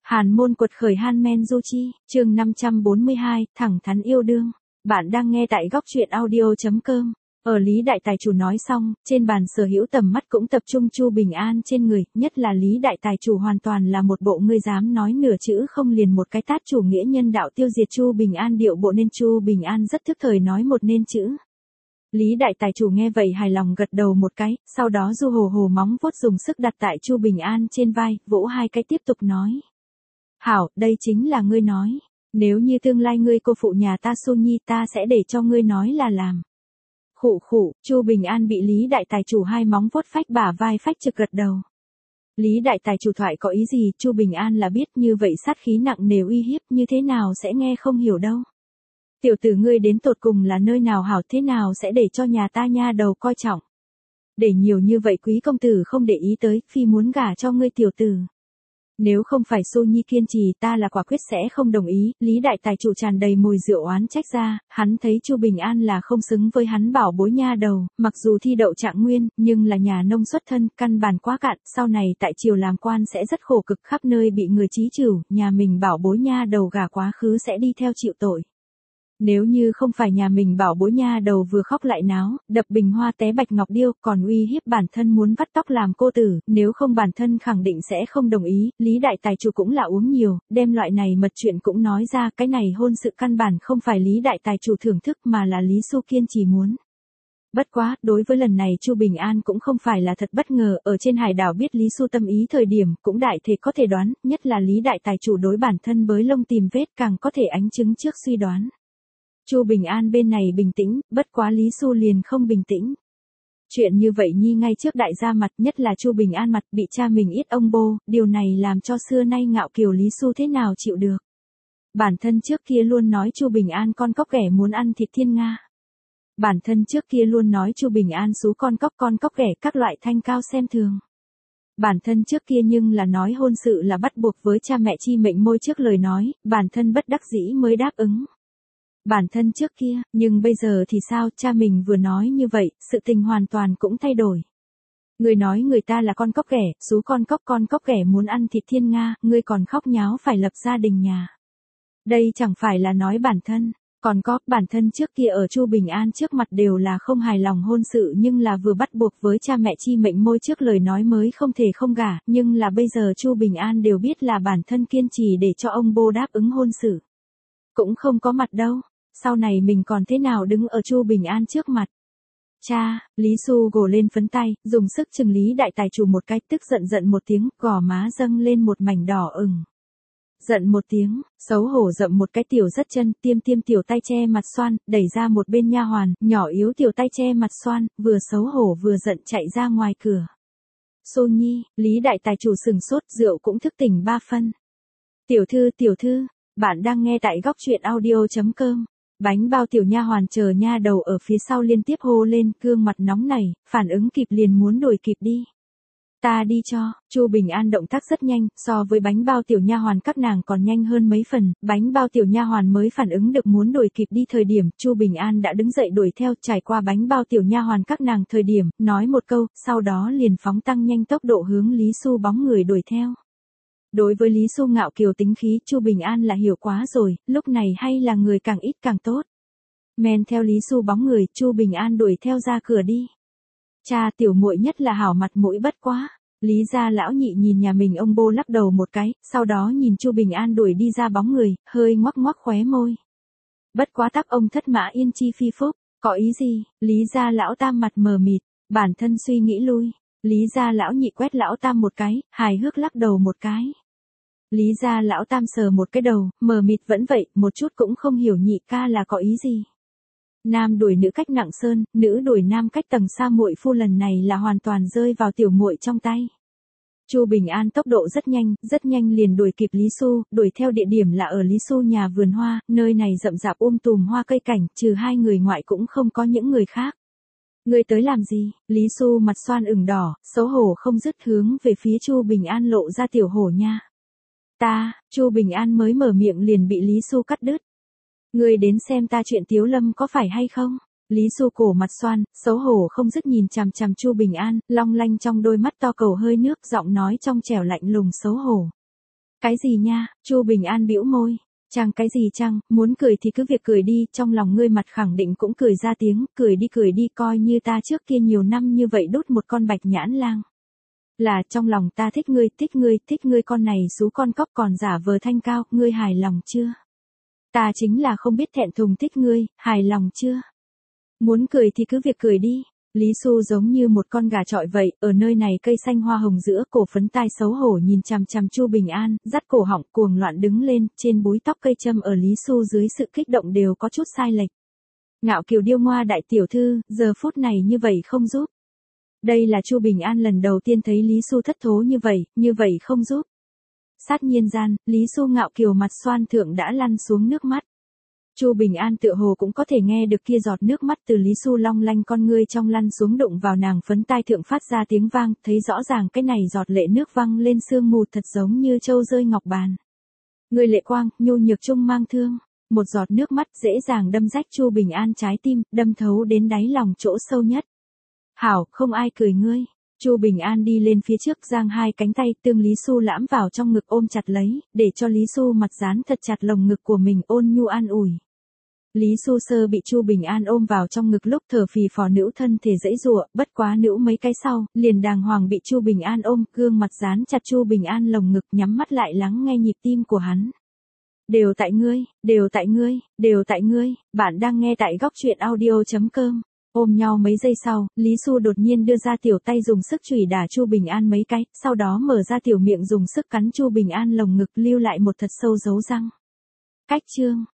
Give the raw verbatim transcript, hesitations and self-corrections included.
Hàn môn quật khởi Han Men Du Chi, chương năm trăm bốn mươi hai, thẳng thắn yêu đương. Bạn đang nghe tại góc truyện audio.com. Ở Lý Đại Tài Chủ nói xong, trên bàn sở hữu tầm mắt cũng tập trung Chu Bình An trên người, nhất là Lý Đại Tài Chủ hoàn toàn là một bộ ngươi dám nói nửa chữ không liền một cái tát chủ nghĩa nhân đạo tiêu diệt Chu Bình An điệu bộ nên Chu Bình An rất thức thời nói một nên chữ. Lý Đại Tài Chủ nghe vậy hài lòng gật đầu một cái, sau đó du hồ hồ móng vuốt dùng sức đặt tại Chu Bình An trên vai, vỗ hai cái tiếp tục nói. Hảo, đây chính là ngươi nói. Nếu như tương lai ngươi cô phụ nhà ta Su Nhi ta sẽ để cho ngươi nói là làm. Khụ khụ, Chu Bình An bị Lý Đại Tài Chủ hai móng vuốt phách bả vai phách trực gật đầu. Lý Đại Tài Chủ thoại có ý gì, Chu Bình An là biết như vậy sát khí nặng nề uy hiếp như thế nào sẽ nghe không hiểu đâu. Tiểu tử ngươi đến tột cùng là nơi nào hảo thế nào sẽ để cho nhà ta nha đầu coi trọng. Để nhiều như vậy quý công tử không để ý tới, phi muốn gả cho ngươi tiểu tử. Nếu không phải Su Nhi kiên trì ta là quả quyết sẽ không đồng ý, Lý Đại Tài Chủ tràn đầy mùi rượu oán trách ra, hắn thấy Chu Bình An là không xứng với hắn bảo bối nha đầu, mặc dù thi đậu trạng nguyên, nhưng là nhà nông xuất thân, căn bản quá cạn, sau này tại triều làm quan sẽ rất khổ cực khắp nơi bị người chí trừ, nhà mình bảo bối nha đầu gả quá khứ sẽ đi theo chịu tội. Nếu như không phải nhà mình bảo bối nha đầu vừa khóc lại náo, đập bình hoa té bạch ngọc điêu, còn uy hiếp bản thân muốn vắt tóc làm cô tử, nếu không bản thân khẳng định sẽ không đồng ý, Lý Đại Tài Chủ cũng là uống nhiều, đem loại này mật chuyện cũng nói ra, cái này hôn sự căn bản không phải Lý Đại Tài Chủ thưởng thức mà là Lý Xu kiên trì muốn. Bất quá, đối với lần này Chu Bình An cũng không phải là thật bất ngờ, ở trên hải đảo biết Lý Xu tâm ý thời điểm, cũng đại thể có thể đoán, nhất là Lý Đại Tài Chủ đối bản thân bới lông tìm vết càng có thể ánh chứng trước suy đoán. Chu Bình An bên này bình tĩnh, bất quá Lý Xu liền không bình tĩnh. Chuyện như vậy nhi ngay trước đại gia mặt, nhất là Chu Bình An mặt bị cha mình ít ông bô, điều này làm cho xưa nay ngạo kiều Lý Xu thế nào chịu được. Bản thân trước kia luôn nói Chu Bình An con cóc ghẻ muốn ăn thịt thiên nga. Bản thân trước kia luôn nói Chu Bình An xú con cóc con cóc ghẻ các loại thanh cao xem thường. Bản thân trước kia nhưng là nói hôn sự là bắt buộc với cha mẹ chi mệnh môi trước lời nói, bản thân bất đắc dĩ mới đáp ứng. Bản thân trước kia, nhưng bây giờ thì sao, cha mình vừa nói như vậy, sự tình hoàn toàn cũng thay đổi. Người nói người ta là con cóc ghẻ, xú con cóc con cóc ghẻ muốn ăn thịt thiên nga, ngươi còn khóc nháo phải lập gia đình nhà. Đây chẳng phải là nói bản thân, còn có, bản thân trước kia ở Chu Bình An trước mặt đều là không hài lòng hôn sự nhưng là vừa bắt buộc với cha mẹ chi mệnh môi trước lời nói mới không thể không gả, nhưng là bây giờ Chu Bình An đều biết là bản thân kiên trì để cho ông bô đáp ứng hôn sự. Cũng không có mặt đâu. Sau này mình còn thế nào đứng ở Chu Bình An trước mặt. Cha, Lý Xu gồ lên phấn tay, dùng sức chừng Lý Đại Tài Chủ một cái, tức giận giận một tiếng, gò má dâng lên một mảnh đỏ ửng. Giận một tiếng, xấu hổ dậm một cái tiểu rất chân, tiêm tiêm tiểu tay che mặt xoan, đẩy ra một bên nha hoàn, nhỏ yếu tiểu tay che mặt xoan, vừa xấu hổ vừa giận chạy ra ngoài cửa. Xu Nhi, Lý Đại Tài Chủ sừng sốt, rượu cũng thức tỉnh ba phân. Tiểu thư, tiểu thư, bạn đang nghe tại góc truyện audio.com. Bánh bao tiểu nha hoàn chờ nha đầu ở phía sau liên tiếp hô lên, gương mặt nóng nảy, phản ứng kịp liền muốn đuổi kịp đi. Ta đi cho, Chu Bình An động tác rất nhanh, so với bánh bao tiểu nha hoàn các nàng còn nhanh hơn mấy phần, bánh bao tiểu nha hoàn mới phản ứng được muốn đuổi kịp đi thời điểm, Chu Bình An đã đứng dậy đuổi theo, trải qua bánh bao tiểu nha hoàn các nàng thời điểm, nói một câu, sau đó liền phóng tăng nhanh tốc độ hướng Lý Xu bóng người đuổi theo. Đối với Lý Xu ngạo kiều tính khí, Chu Bình An là hiểu quá rồi, lúc này hay là người càng ít càng tốt. Men theo Lý Xu bóng người, Chu Bình An đuổi theo ra cửa đi. Cha tiểu muội nhất là hảo mặt mũi bất quá. Lý gia lão nhị nhìn nhà mình ông bô lắc đầu một cái, sau đó nhìn Chu Bình An đuổi đi ra bóng người, hơi ngoắc ngoắc khóe môi. Bất quá tắc ông thất mã yên chi phi phúc, có ý gì? Lý gia lão tam mặt mờ mịt, bản thân suy nghĩ lui. Lý gia lão nhị quét lão tam một cái, hài hước lắc đầu một cái. Lý gia lão tam sờ một cái đầu, mờ mịt vẫn vậy, một chút cũng không hiểu nhị ca là có ý gì. Nam đuổi nữ cách nặng sơn, nữ đuổi nam cách tầng xa, muội phu lần này là hoàn toàn rơi vào tiểu muội trong tay. Chu Bình An tốc độ rất nhanh, rất nhanh liền đuổi kịp Lý Xu, đuổi theo địa điểm là ở Lý Xu nhà vườn hoa, nơi này rậm rạp um tùm hoa cây cảnh, trừ hai người ngoại cũng không có những người khác. Ngươi tới làm gì? Lý Xu mặt xoan ửng đỏ, xấu hổ không dứt hướng về phía Chu Bình An lộ ra tiểu hổ nha. Ta, Chu Bình An mới mở miệng liền bị Lý Xu cắt đứt. Ngươi đến xem ta chuyện Tiếu Lâm có phải hay không? Lý Xu cổ mặt xoan, xấu hổ không dứt nhìn chằm chằm Chu Bình An, long lanh trong đôi mắt to cầu hơi nước, giọng nói trong trẻo lạnh lùng xấu hổ. Cái gì nha, Chu Bình An bĩu môi. Chăng cái gì chăng, muốn cười thì cứ việc cười đi, trong lòng ngươi mặt khẳng định cũng cười ra tiếng, cười đi cười đi, coi như ta trước kia nhiều năm như vậy đốt một con bạch nhãn lang. Là trong lòng ta thích ngươi, thích ngươi, thích ngươi con này xú con cóc còn giả vờ thanh cao, ngươi hài lòng chưa? Ta chính là không biết thẹn thùng thích ngươi, hài lòng chưa? Muốn cười thì cứ việc cười đi. Lý Xu giống như một con gà trọi vậy, ở nơi này cây xanh hoa hồng giữa, cổ phấn tai xấu hổ nhìn chằm chằm Chu Bình An, dắt cổ họng cuồng loạn đứng lên, trên búi tóc cây châm ở Lý Xu dưới sự kích động đều có chút sai lệch. Ngạo kiều điêu ngoa đại tiểu thư, giờ phút này như vậy không giúp. Đây là Chu Bình An lần đầu tiên thấy Lý Xu thất thố như vậy, như vậy không giúp. Sát nhiên gian, Lý Xu ngạo kiều mặt xoan thượng đã lăn xuống nước mắt. Chu Bình An tựa hồ cũng có thể nghe được kia giọt nước mắt từ Lý Xu long lanh con ngươi trong lăn xuống đụng vào nàng phấn tai thượng phát ra tiếng vang, thấy rõ ràng cái này giọt lệ nước văng lên sương mù thật giống như châu rơi ngọc bàn. Người lệ quang, nhu nhược trung mang thương, một giọt nước mắt dễ dàng đâm rách Chu Bình An trái tim, đâm thấu đến đáy lòng chỗ sâu nhất. Hảo, không ai cười ngươi. Chu Bình An đi lên phía trước giang hai cánh tay tương Lý Xu lãm vào trong ngực ôm chặt lấy, để cho Lý Xu mặt dán thật chặt lồng ngực của mình ôn nhu an ủi. Lý Xu Sơ bị Chu Bình An ôm vào trong ngực lúc thở phì phò nữ thân thể dãy giụa, bất quá nữ mấy cái sau, liền đàng hoàng bị Chu Bình An ôm, gương mặt dán chặt Chu Bình An lồng ngực, nhắm mắt lại lắng nghe nhịp tim của hắn. Đều tại ngươi, đều tại ngươi, đều tại ngươi, bạn đang nghe tại góc truyện audio chấm com. Ôm nhau mấy giây sau, Lý Xu đột nhiên đưa ra tiểu tay dùng sức chùy đả Chu Bình An mấy cái, sau đó mở ra tiểu miệng dùng sức cắn Chu Bình An lồng ngực lưu lại một thật sâu dấu răng. Cách chương